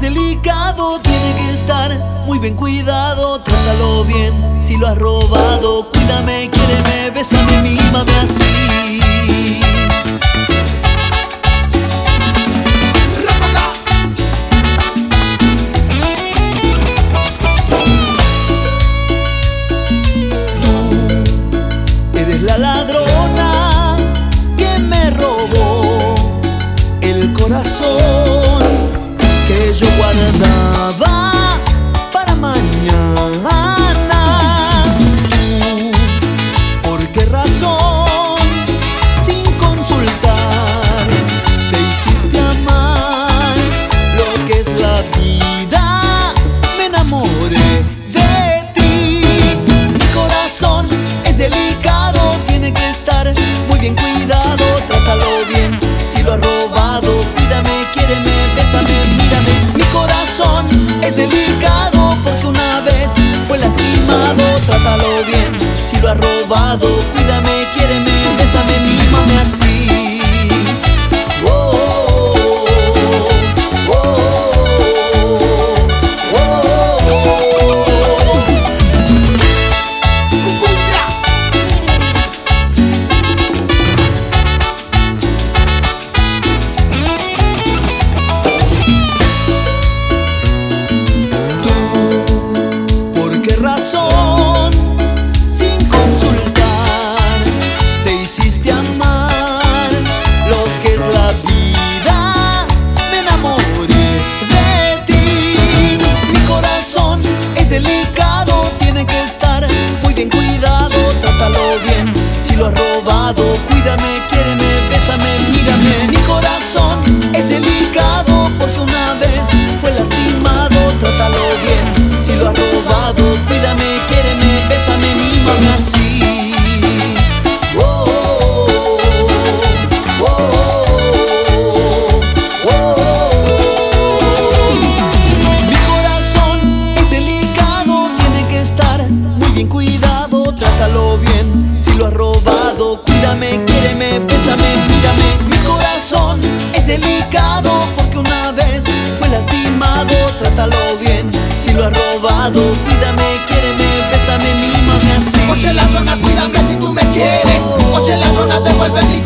delicado, tiene que estar muy bien cuidado. Trátalo bien, si lo has robado. Cuídame, quiéreme, bésame, mímame así. Tú eres la ladrona que me robó el corazón que yo guardaba para mañana. ¿Tú por qué razón, sin consultar, te hiciste amar lo que es la vida? Me enamoré de ti. Mi corazón es delicado, tiene que estar muy bien cuidado. Trátalo bien, si lo has robado. Cuídame, quiéreme, bésame, mírame. Mi corazón es delicado porque una vez fue lastimado. Trátalo bien, si lo has robado. Cuídame, quiéreme, bésame, mímame así. Oh, oh, oh, oh, oh, oh. Cucumbia. ¿Por qué razón, sin consultar, te hiciste amar lo que es la vida? Me enamoré de ti. Mi corazón es delicado, tiene que estar muy bien cuidado. Trátalo bien, si lo has robado. Cuídame, quiéreme, bésame, mírame. Mi corazón es delicado porque una vez fue lastimado. Trátalo bien, si lo has robado. Cuídame, quiéreme, bésame, mímame así. Oh, oh, oh, oh, oh. Mi corazón es delicado, tiene que estar muy bien cuidado. Trátalo bien, si lo has robado. Cuídame, quiéreme, bésame, mírame. Mi corazón es delicado porque una vez fue lastimado. Trátalo bien, si lo has robado. Cuídame, quiéreme, bésame, mímame así. Oye, ladrona, cuídame si tú me quieres. Oye, ladrona, devuelve mi